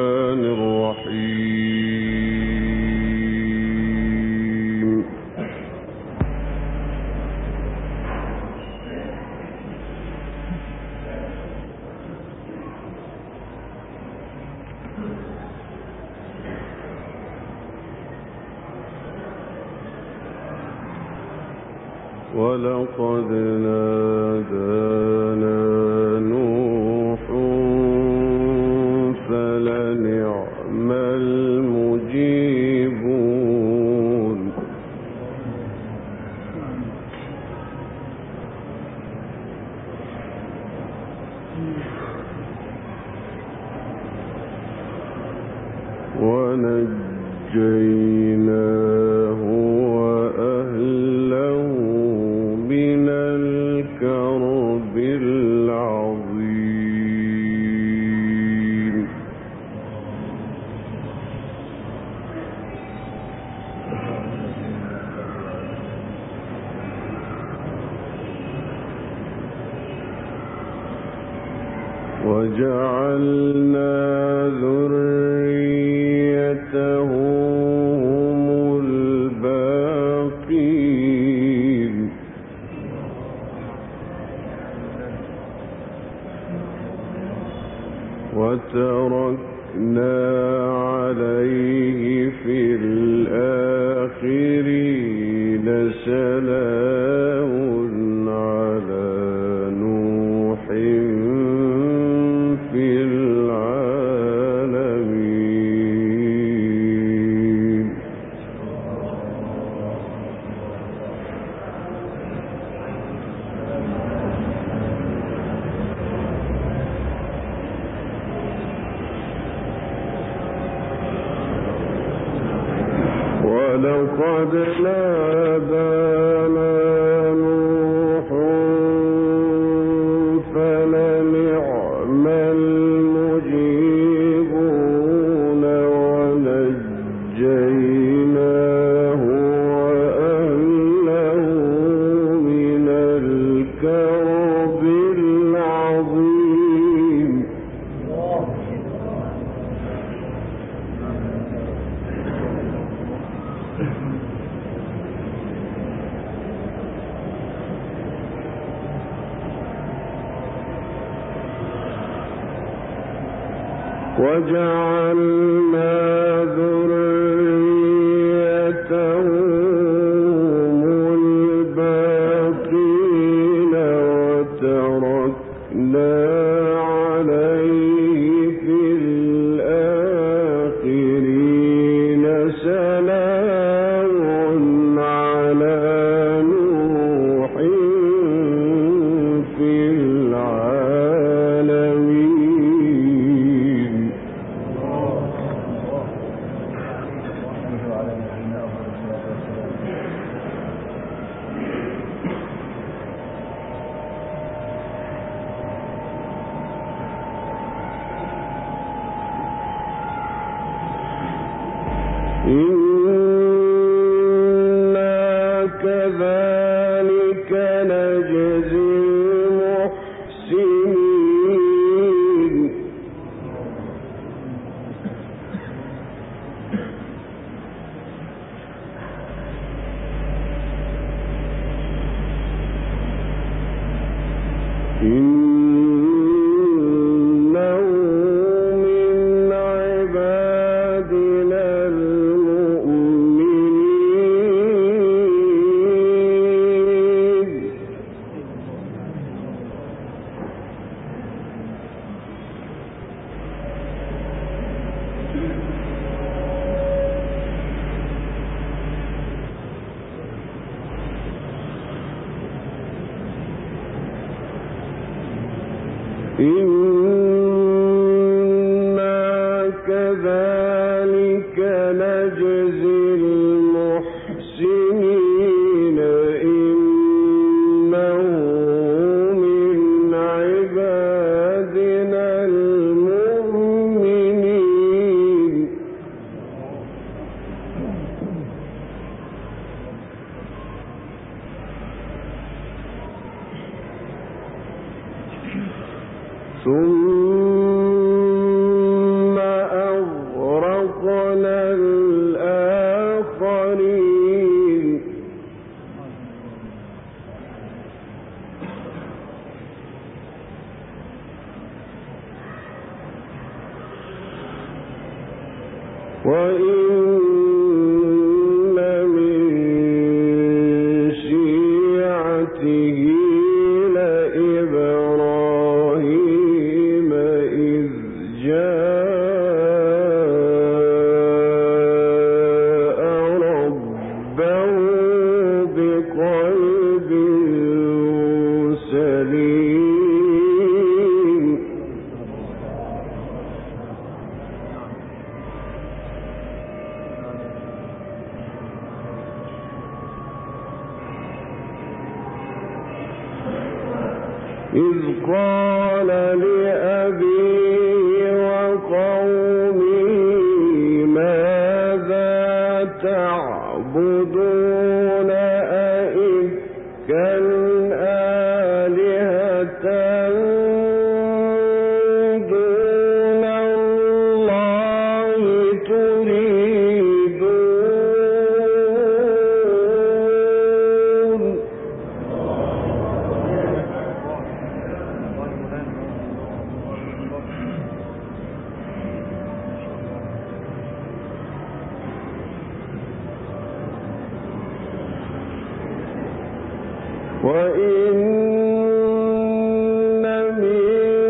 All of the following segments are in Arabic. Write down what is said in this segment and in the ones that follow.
الرحمن الرحيم. ولقد نادانا نوح فلنعم المجيبون. ونجيناه وأهله من الكرب العظيم. وجعلنا ذريته هم الباقين. وتركنا عليه في الآخرين سلام على نوح في العالمين. ولقد نادانا نوح فلنعم المجيبون. ونجيناه وأهله من الكرب العظيم. وجعلنا ذريته هم الباقين. وتركنا عليه في الآخرين سلام على نوح في العالمين. إنا كذلك نجزي المحسنين. إنه من عبادنا المؤمنين. إنا كذلك نجزي المحسنين. إنه من عبادنا المؤمنين. ثم وإن من شيعته لإبراهيم إذ جاء ربه بقلب سليم. إذ قال لأبيه وقومه ماذا تعبدون أئفكا آلهة دون الله تريدون. وإن من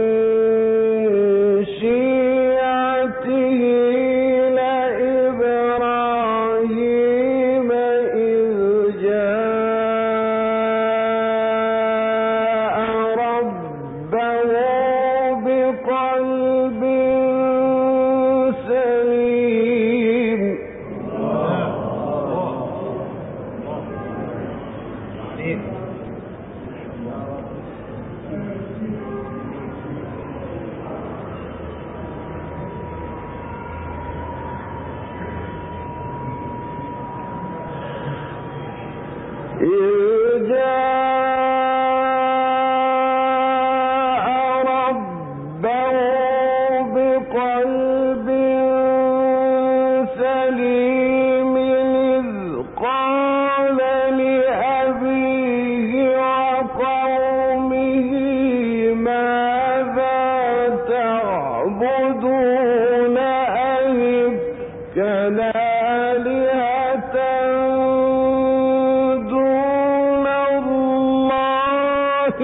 شيعته لإبراهيم إذ جاء ربه بقلب سليم. إذ جاء ربه بقلب سليم إذ قال لأبيه وقومه ماذا تعبدون أئفكا آلهة دون الله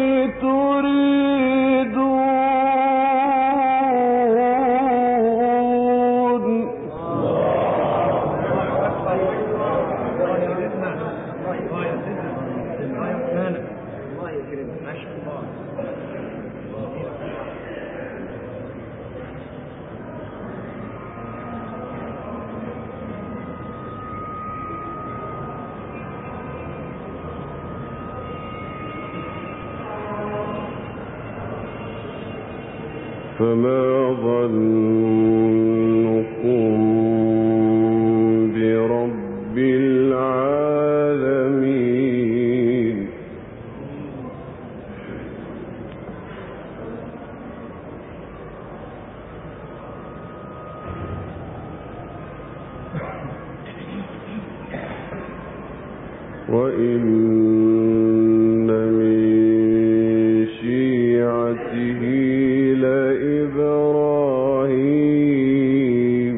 تريدون. فما ظنكم برب العالمين. وإن من شيعته لإبراهيم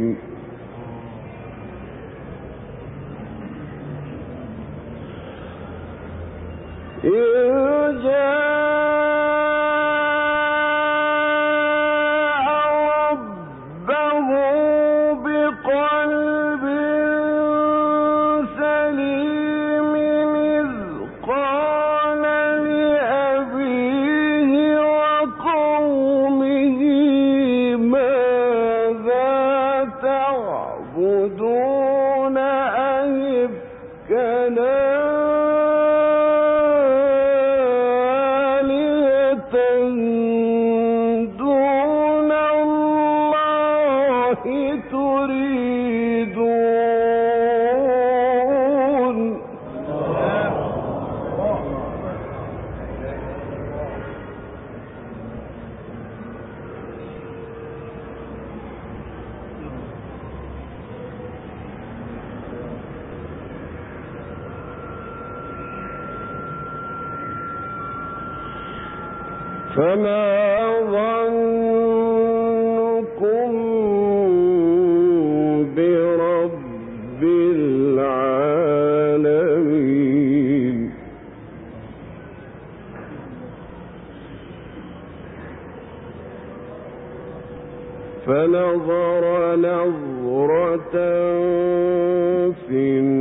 إذ جاء ربه بقلب سليم إذ قال لأبيه وقومه ماذا تعبدون أئفكا دون الله تريدون. فما ظنكم برب فنظر نظرة في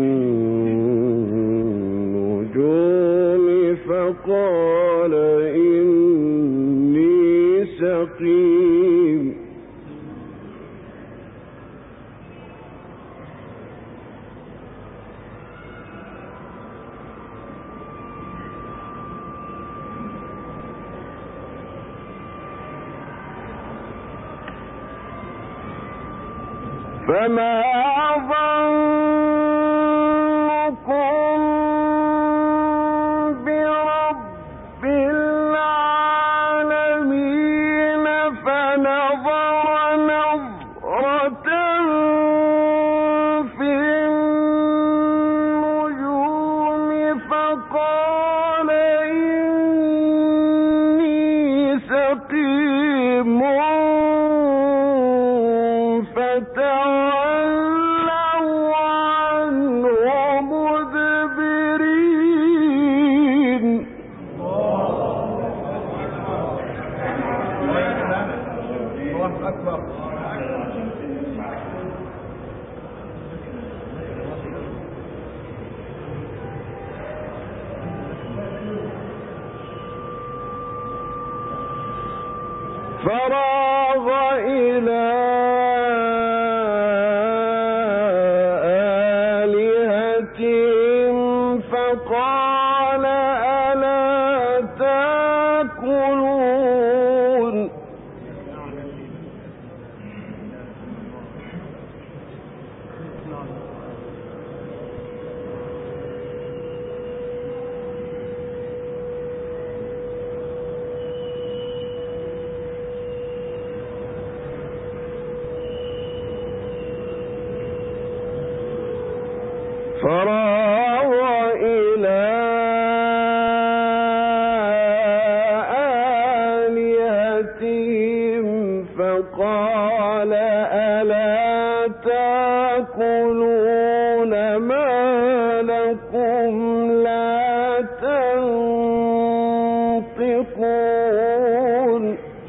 النجوم فقال إني سقيم. فما ظنكم برب العالمين فنظر نظرة في النجوم فقال إني سقيم فتولوا عنه مدبرين. الله أكبر. فراغ إلى آلهتهم فقال ألا تأكلون. فراغ إلى آلهتهم فقال ألا تأكلون ما لكم لا تنطقون.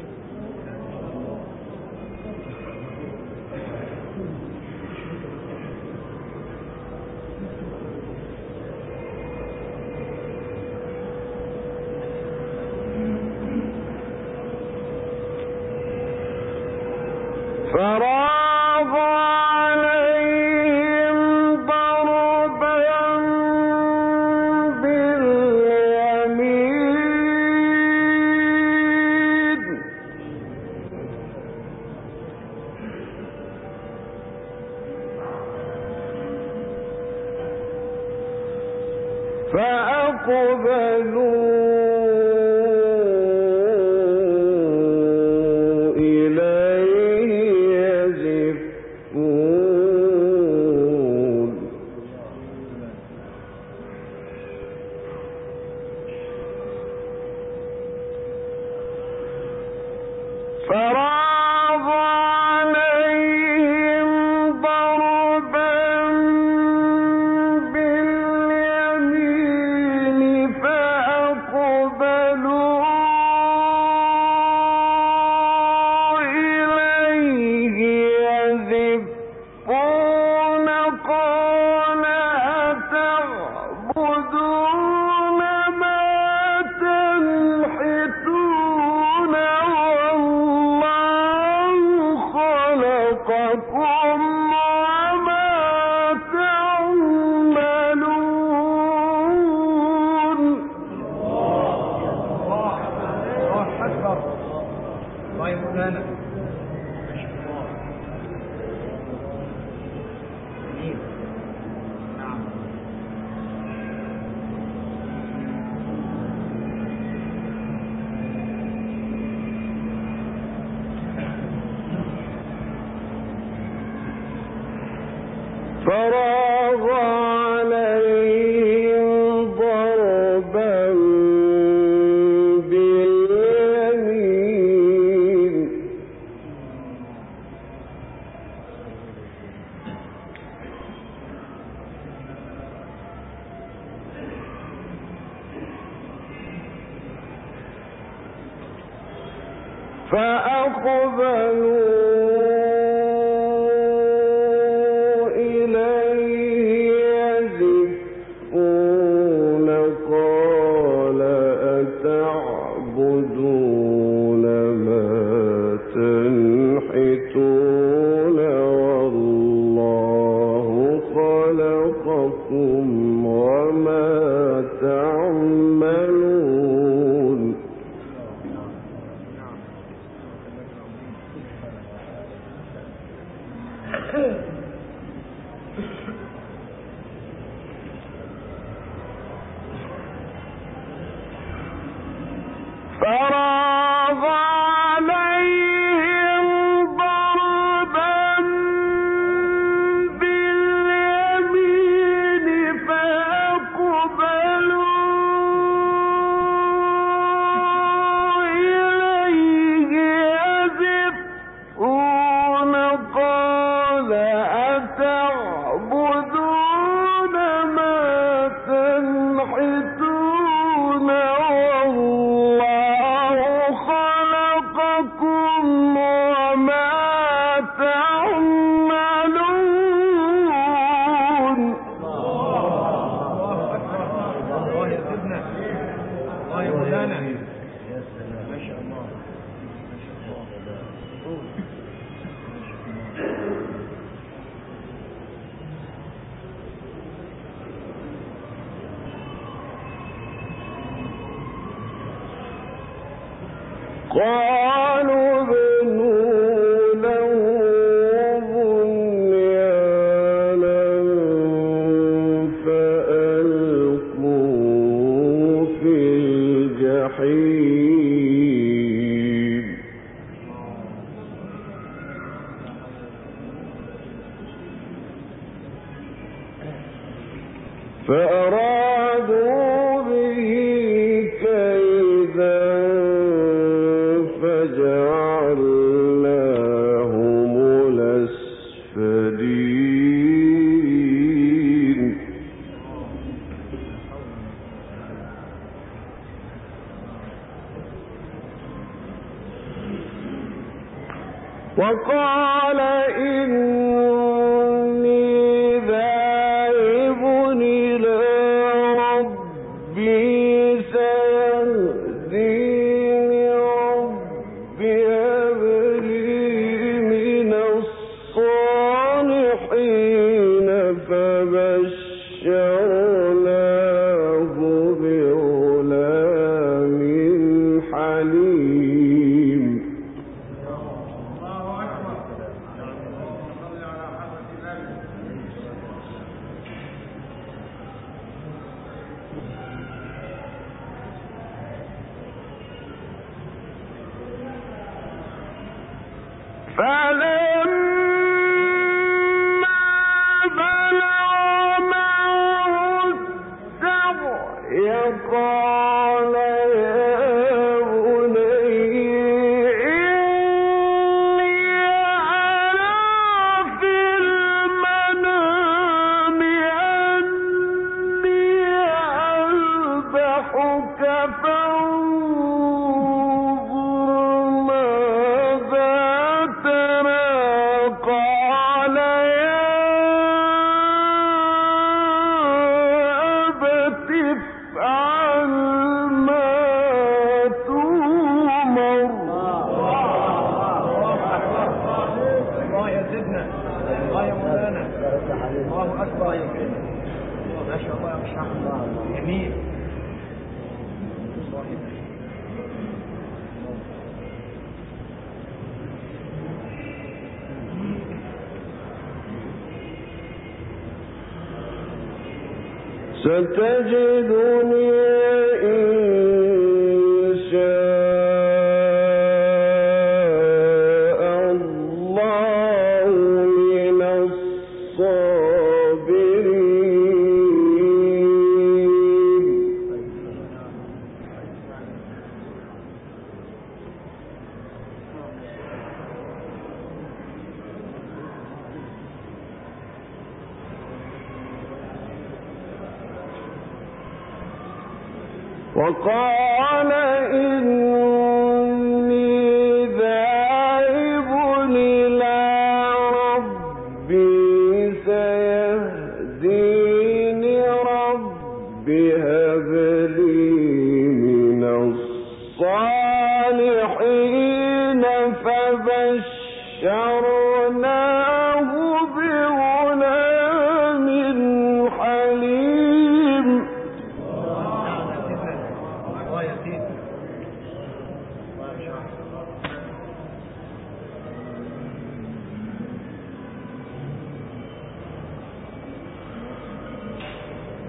فراغ عليهم ضربا باليمين فأقبلوا فراغ عليهم ضربا باليمين فأقبلوا إليه يزفون قال أتعبدون ما تنحتون خلقكم وما تعملون. الله أكبر. الله يمولانا. فراغ عليهم ضربا باليمين فأقبلوا قالوا بنوا له بنيانا فألقوا في الجحيم فأرادوا به كيدا فجعلناهم الأسفلين وقال إني ذاهب إلى ربي سيهديني ربي هب لي من الصالحين فبشرناه بغلام حليم فلما بلغ معه السعي قال يا بني إني أرى في المنام أني أذبحك فانظر ماذا ترى قال يا أبت افعل ما تؤمر الله يزدنا الله يا مولانا الله أكبر ما شاء الله يا شيخ جميل ستجدني إن شاء الله من الصابرين وقال إني ذاهب إلى ربي سيهديني ربي هب لي من الصالحين فبشرناه بغلام حليم الله يزيد ما شاء الله. 'ذلك الذي يدعو اليتيم ولا يحض على طعام المسكين. الله يزيد الله يزيد الله يا سيدي الله يا شيخ. الله يزيد. ما شاء الله. جميل. 'ذلك الذي يدعو اليتيم ولا يحض على طعام المسكين.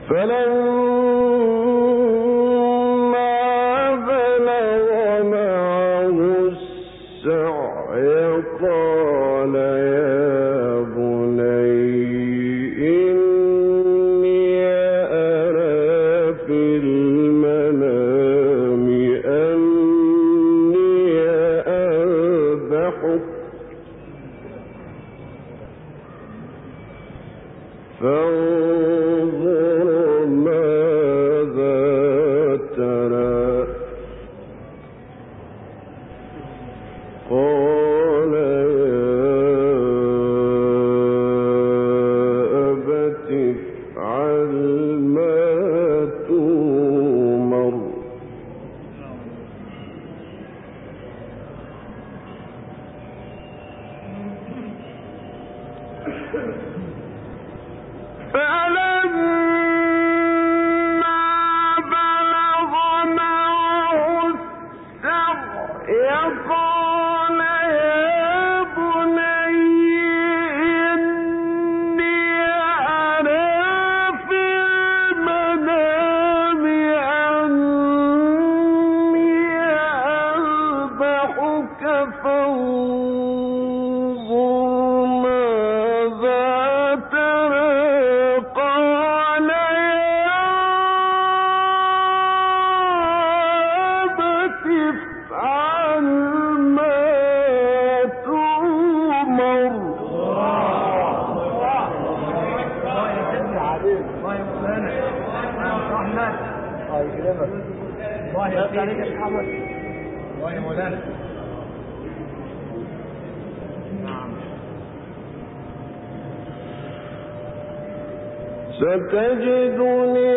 ستجدني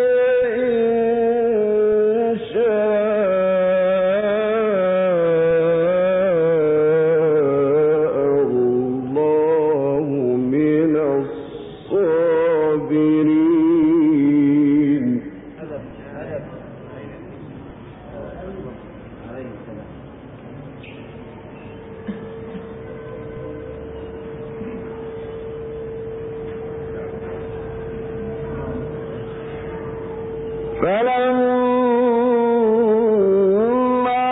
إن شاء الله من الصابرين. فلما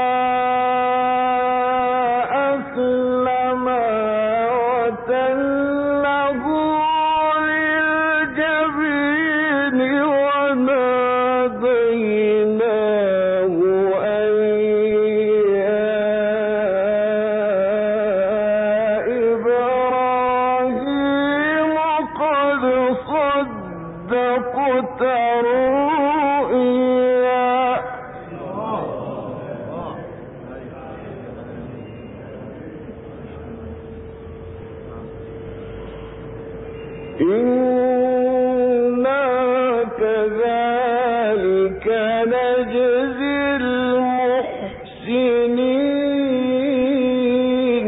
أسلما وتله للجبين وناديناه أن يا إبراهيم قد صدقت إنا كذلك نجزي المحسنين.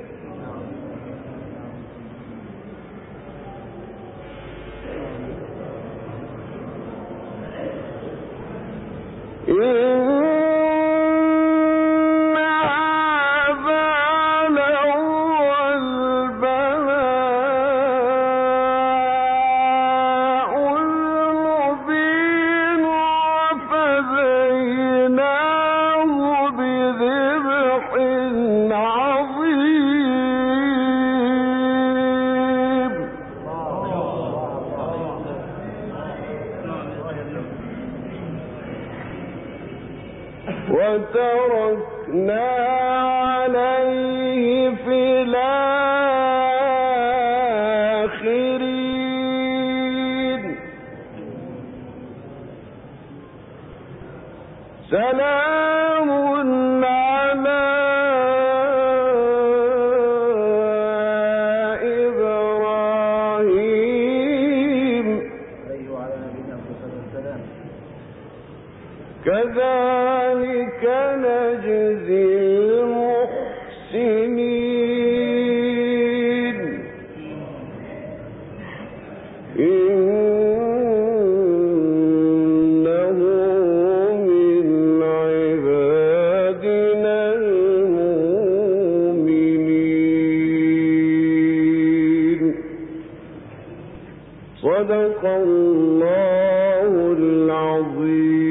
وتركنا عليه في الآخرين. سلام على إبراهيم كذلك نجزي المحسنين. إنه من عبادنا المؤمنين. صدق الله العظيم.